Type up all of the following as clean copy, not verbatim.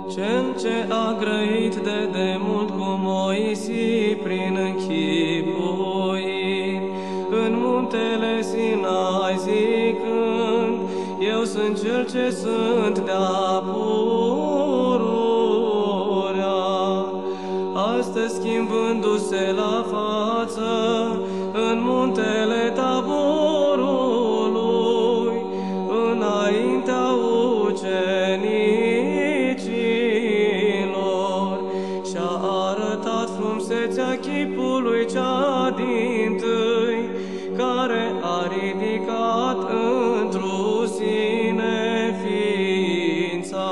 Cel ce a grăit de demult cu Moise prin închipuiri, în muntele Sinai zicând, eu sunt cel ce sunt de-a pururea. Astăzi schimbându-se la față în muntele Taborului, înaintea ucenicilor, și-a arătat frumusețea chipului cea dintâi, care a ridicat întru sine ființa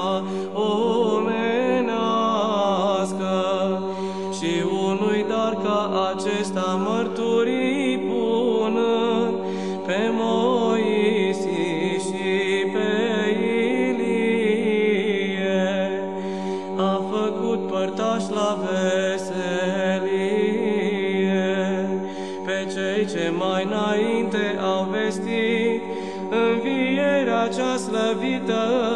omenească, și unui dar ca acesta mărturii punând pe Moise și pe Ilie, a făcut părtași la veselie pe cei ce mai înainte au vestit învierea cea slăvită